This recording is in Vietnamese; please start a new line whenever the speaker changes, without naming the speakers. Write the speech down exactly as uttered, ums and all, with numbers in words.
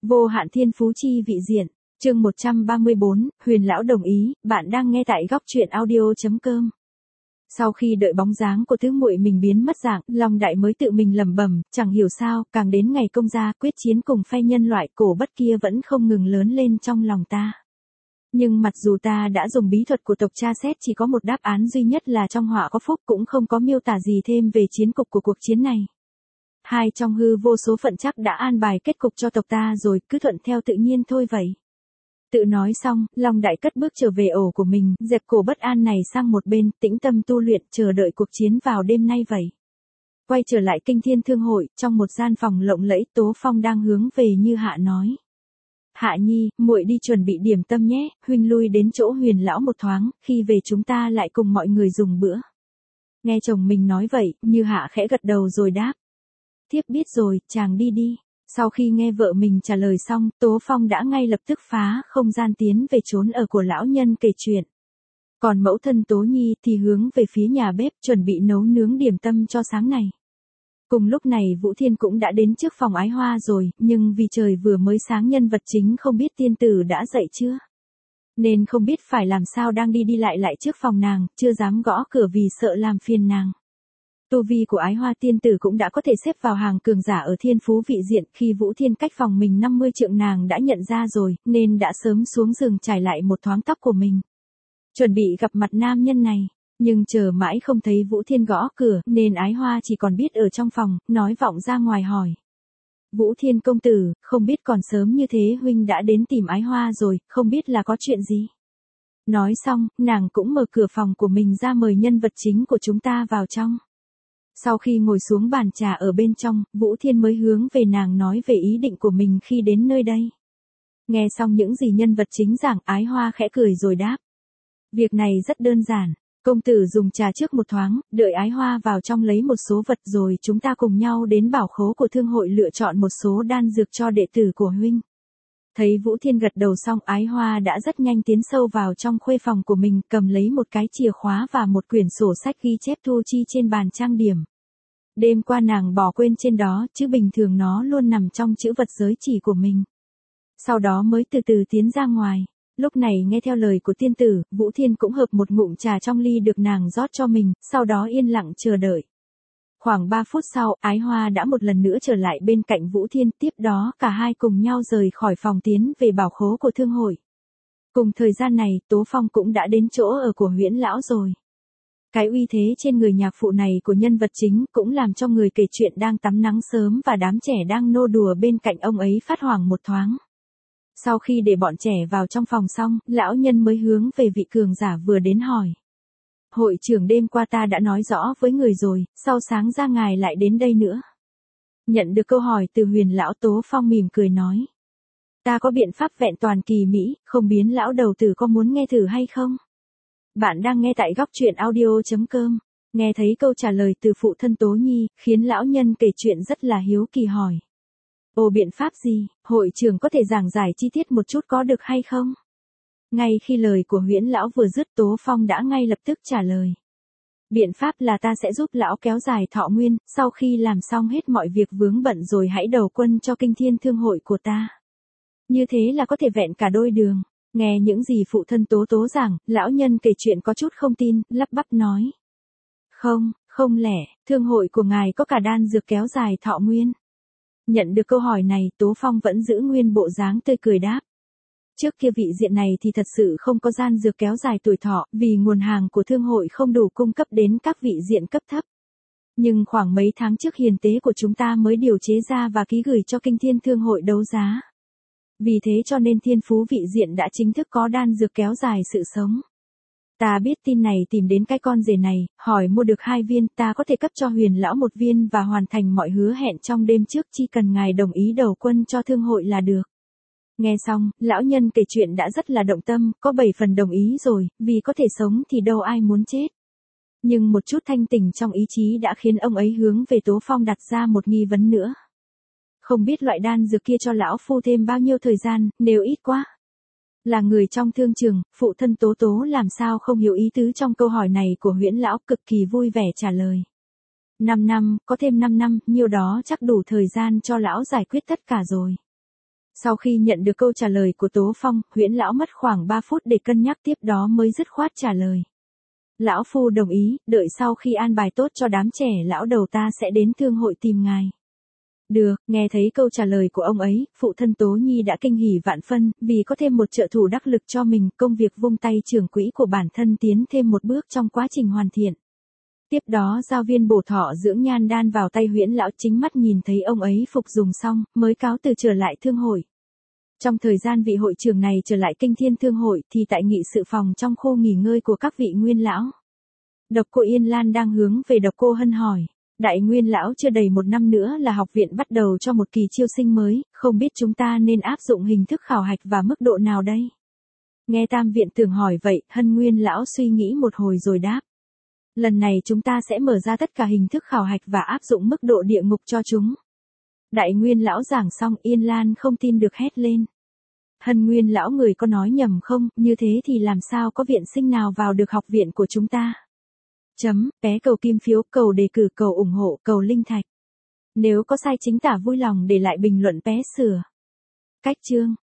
Vô hạn thiên phú chi vị diện, chương một trăm ba mươi bốn, Huyền lão đồng ý, bạn đang nghe tại góc truyện audio chấm com. Sau khi đợi bóng dáng của tứ muội mình biến mất dạng, Long Đại mới tự mình lẩm bẩm, chẳng hiểu sao, càng đến ngày công gia quyết chiến cùng phe nhân loại cổ bất kia vẫn không ngừng lớn lên trong lòng ta. Nhưng mặc dù ta đã dùng bí thuật của tộc tra xét chỉ có một đáp án duy nhất là trong họa có phúc, cũng không có miêu tả gì thêm về chiến cục của cuộc chiến này. Hai trong hư vô số phận chắc đã an bài kết cục cho tộc ta rồi, cứ thuận theo tự nhiên thôi vậy. Tự nói xong, Long Đại cất bước trở về ổ của mình, dẹp cổ bất an này sang một bên, tĩnh tâm tu luyện, chờ đợi cuộc chiến vào đêm nay vậy. Quay trở lại Kinh Thiên Thương Hội, trong một gian phòng lộng lẫy, Tố Phong đang hướng về Như Hạ nói: Hạ Nhi, muội đi chuẩn bị điểm tâm nhé, huynh lui đến chỗ Huyền lão một thoáng, khi về chúng ta lại cùng mọi người dùng bữa. Nghe chồng mình nói vậy, Như Hạ khẽ gật đầu rồi đáp: Thiếp biết rồi, chàng đi đi. Sau khi nghe vợ mình trả lời xong, Tố Phong đã ngay lập tức phá không gian tiến về trốn ở của lão nhân kể chuyện. Còn mẫu thân Tố Nhi thì hướng về phía nhà bếp chuẩn bị nấu nướng điểm tâm cho sáng này. Cùng lúc này Vũ Thiên cũng đã đến trước phòng Ái Hoa rồi, nhưng vì trời vừa mới sáng nhân vật chính không biết tiên tử đã dậy chưa. Nên không biết phải làm sao đang đi đi lại lại trước phòng nàng, chưa dám gõ cửa vì sợ làm phiền nàng. Tu vi của Ái Hoa tiên tử cũng đã có thể xếp vào hàng cường giả ở thiên phú vị diện, khi Vũ Thiên cách phòng mình năm mươi trượng nàng đã nhận ra rồi, nên đã sớm xuống giường trải lại một thoáng tóc của mình. Chuẩn bị gặp mặt nam nhân này, nhưng chờ mãi không thấy Vũ Thiên gõ cửa, nên Ái Hoa chỉ còn biết ở trong phòng, nói vọng ra ngoài hỏi: Vũ Thiên công tử, không biết còn sớm như thế huynh đã đến tìm Ái Hoa rồi, không biết là có chuyện gì? Nói xong, nàng cũng mở cửa phòng của mình ra mời nhân vật chính của chúng ta vào trong. Sau khi ngồi xuống bàn trà ở bên trong, Vũ Thiên mới hướng về nàng nói về ý định của mình khi đến nơi đây. Nghe xong những gì nhân vật chính giảng, Ái Hoa khẽ cười rồi đáp: Việc này rất đơn giản, công tử dùng trà trước một thoáng, đợi Ái Hoa vào trong lấy một số vật rồi chúng ta cùng nhau đến bảo khố của thương hội lựa chọn một số đan dược cho đệ tử của huynh. Thấy Vũ Thiên gật đầu xong, Ái Hoa đã rất nhanh tiến sâu vào trong khuê phòng của mình, cầm lấy một cái chìa khóa và một quyển sổ sách ghi chép thu chi trên bàn trang điểm. Đêm qua nàng bỏ quên trên đó, chứ bình thường nó luôn nằm trong chữ vật giới chỉ của mình. Sau đó mới từ từ tiến ra ngoài. Lúc này nghe theo lời của tiên tử, Vũ Thiên cũng hợp một ngụm trà trong ly được nàng rót cho mình, sau đó yên lặng chờ đợi. Khoảng ba phút sau, Ái Hoa đã một lần nữa trở lại bên cạnh Vũ Thiên, tiếp đó cả hai cùng nhau rời khỏi phòng tiến về bảo khố của thương hội. Cùng thời gian này, Tố Phong cũng đã đến chỗ ở của Huyễn lão rồi. Cái uy thế trên người nhạc phụ này của nhân vật chính cũng làm cho người kể chuyện đang tắm nắng sớm và đám trẻ đang nô đùa bên cạnh ông ấy phát hoảng một thoáng. Sau khi để bọn trẻ vào trong phòng xong, lão nhân mới hướng về vị cường giả vừa đến hỏi: Hội trưởng, đêm qua ta đã nói rõ với người rồi, sau sáng ra ngài lại đến đây nữa. Nhận được câu hỏi từ Huyền lão, Tố Phong mỉm cười nói: Ta có biện pháp vẹn toàn kỳ mỹ, không biến lão đầu tử, có muốn nghe thử hay không? Bạn đang nghe tại góc truyện audio chấm com. Nghe thấy câu trả lời từ phụ thân Tố Nhi, khiến lão nhân kể chuyện rất là hiếu kỳ hỏi: Ồ, biện pháp gì, hội trưởng có thể giảng giải chi tiết một chút có được hay không? Ngay khi lời của Huyễn lão vừa dứt, Tố Phong đã ngay lập tức trả lời: Biện pháp là ta sẽ giúp lão kéo dài thọ nguyên, sau khi làm xong hết mọi việc vướng bận rồi hãy đầu quân cho Kinh Thiên Thương Hội của ta. Như thế là có thể vẹn cả đôi đường. Nghe những gì phụ thân Tố Tố giảng, lão nhân kể chuyện có chút không tin, lắp bắp nói: Không, không lẽ, thương hội của ngài có cả đan dược kéo dài thọ nguyên? Nhận được câu hỏi này, Tố Phong vẫn giữ nguyên bộ dáng tươi cười đáp: Trước kia vị diện này thì thật sự không có gian dược kéo dài tuổi thọ, vì nguồn hàng của thương hội không đủ cung cấp đến các vị diện cấp thấp. Nhưng khoảng mấy tháng trước hiền tế của chúng ta mới điều chế ra và ký gửi cho Kinh Thiên Thương Hội đấu giá. Vì thế cho nên thiên phú vị diện đã chính thức có đan dược kéo dài sự sống. Ta biết tin này tìm đến cái con rể này, hỏi mua được hai viên, ta có thể cấp cho Huyền lão một viên và hoàn thành mọi hứa hẹn trong đêm trước, chỉ cần ngài đồng ý đầu quân cho thương hội là được. Nghe xong, lão nhân kể chuyện đã rất là động tâm, có bảy phần đồng ý rồi, vì có thể sống thì đâu ai muốn chết. Nhưng một chút thanh tỉnh trong ý chí đã khiến ông ấy hướng về Tố Phong đặt ra một nghi vấn nữa. Không biết loại đan dược kia cho lão phu thêm bao nhiêu thời gian, nếu ít quá. Là người trong thương trường, phụ thân Tố Tố làm sao không hiểu ý tứ trong câu hỏi này của Huyễn lão, cực kỳ vui vẻ trả lời: năm năm, có thêm năm năm, nhiêu đó chắc đủ thời gian cho lão giải quyết tất cả rồi. Sau khi nhận được câu trả lời của Tố Phong, Huyễn lão mất khoảng ba phút để cân nhắc, tiếp đó mới dứt khoát trả lời. Lão phu đồng ý, đợi sau khi an bài tốt cho đám trẻ lão đầu ta sẽ đến thương hội tìm ngài. Được, nghe thấy câu trả lời của ông ấy, phụ thân Tố Nhi đã kinh hỉ vạn phân, vì có thêm một trợ thủ đắc lực cho mình, công việc vung tay trưởng quỹ của bản thân tiến thêm một bước trong quá trình hoàn thiện. Tiếp đó giao viên bổ thọ dưỡng nhan đan vào tay Huyễn lão, chính mắt nhìn thấy ông ấy phục dùng xong, mới cáo từ trở lại thương hội. Trong thời gian vị hội trưởng này trở lại kinh thiên thương hội thì tại nghị sự phòng trong khu nghỉ ngơi của các vị nguyên lão. Độc Cô Yên Lan đang hướng về Độc Cô Hân hỏi. Đại nguyên lão, chưa đầy một năm nữa là học viện bắt đầu cho một kỳ chiêu sinh mới, không biết chúng ta nên áp dụng hình thức khảo hạch và mức độ nào đây? Nghe Tam viện trưởng hỏi vậy, Hân nguyên lão suy nghĩ một hồi rồi đáp. Lần này chúng ta sẽ mở ra tất cả hình thức khảo hạch và áp dụng mức độ địa ngục cho chúng. Đại nguyên lão giảng xong, Yên Lan không tin được hét lên. Hân nguyên lão, người có nói nhầm không, như thế thì làm sao có viện sinh nào vào được học viện của chúng ta? Chấm, vé cầu kim phiếu, cầu đề cử, cầu ủng hộ, cầu linh thạch. Nếu có sai chính tả vui lòng để lại bình luận vé sửa. Cách chương.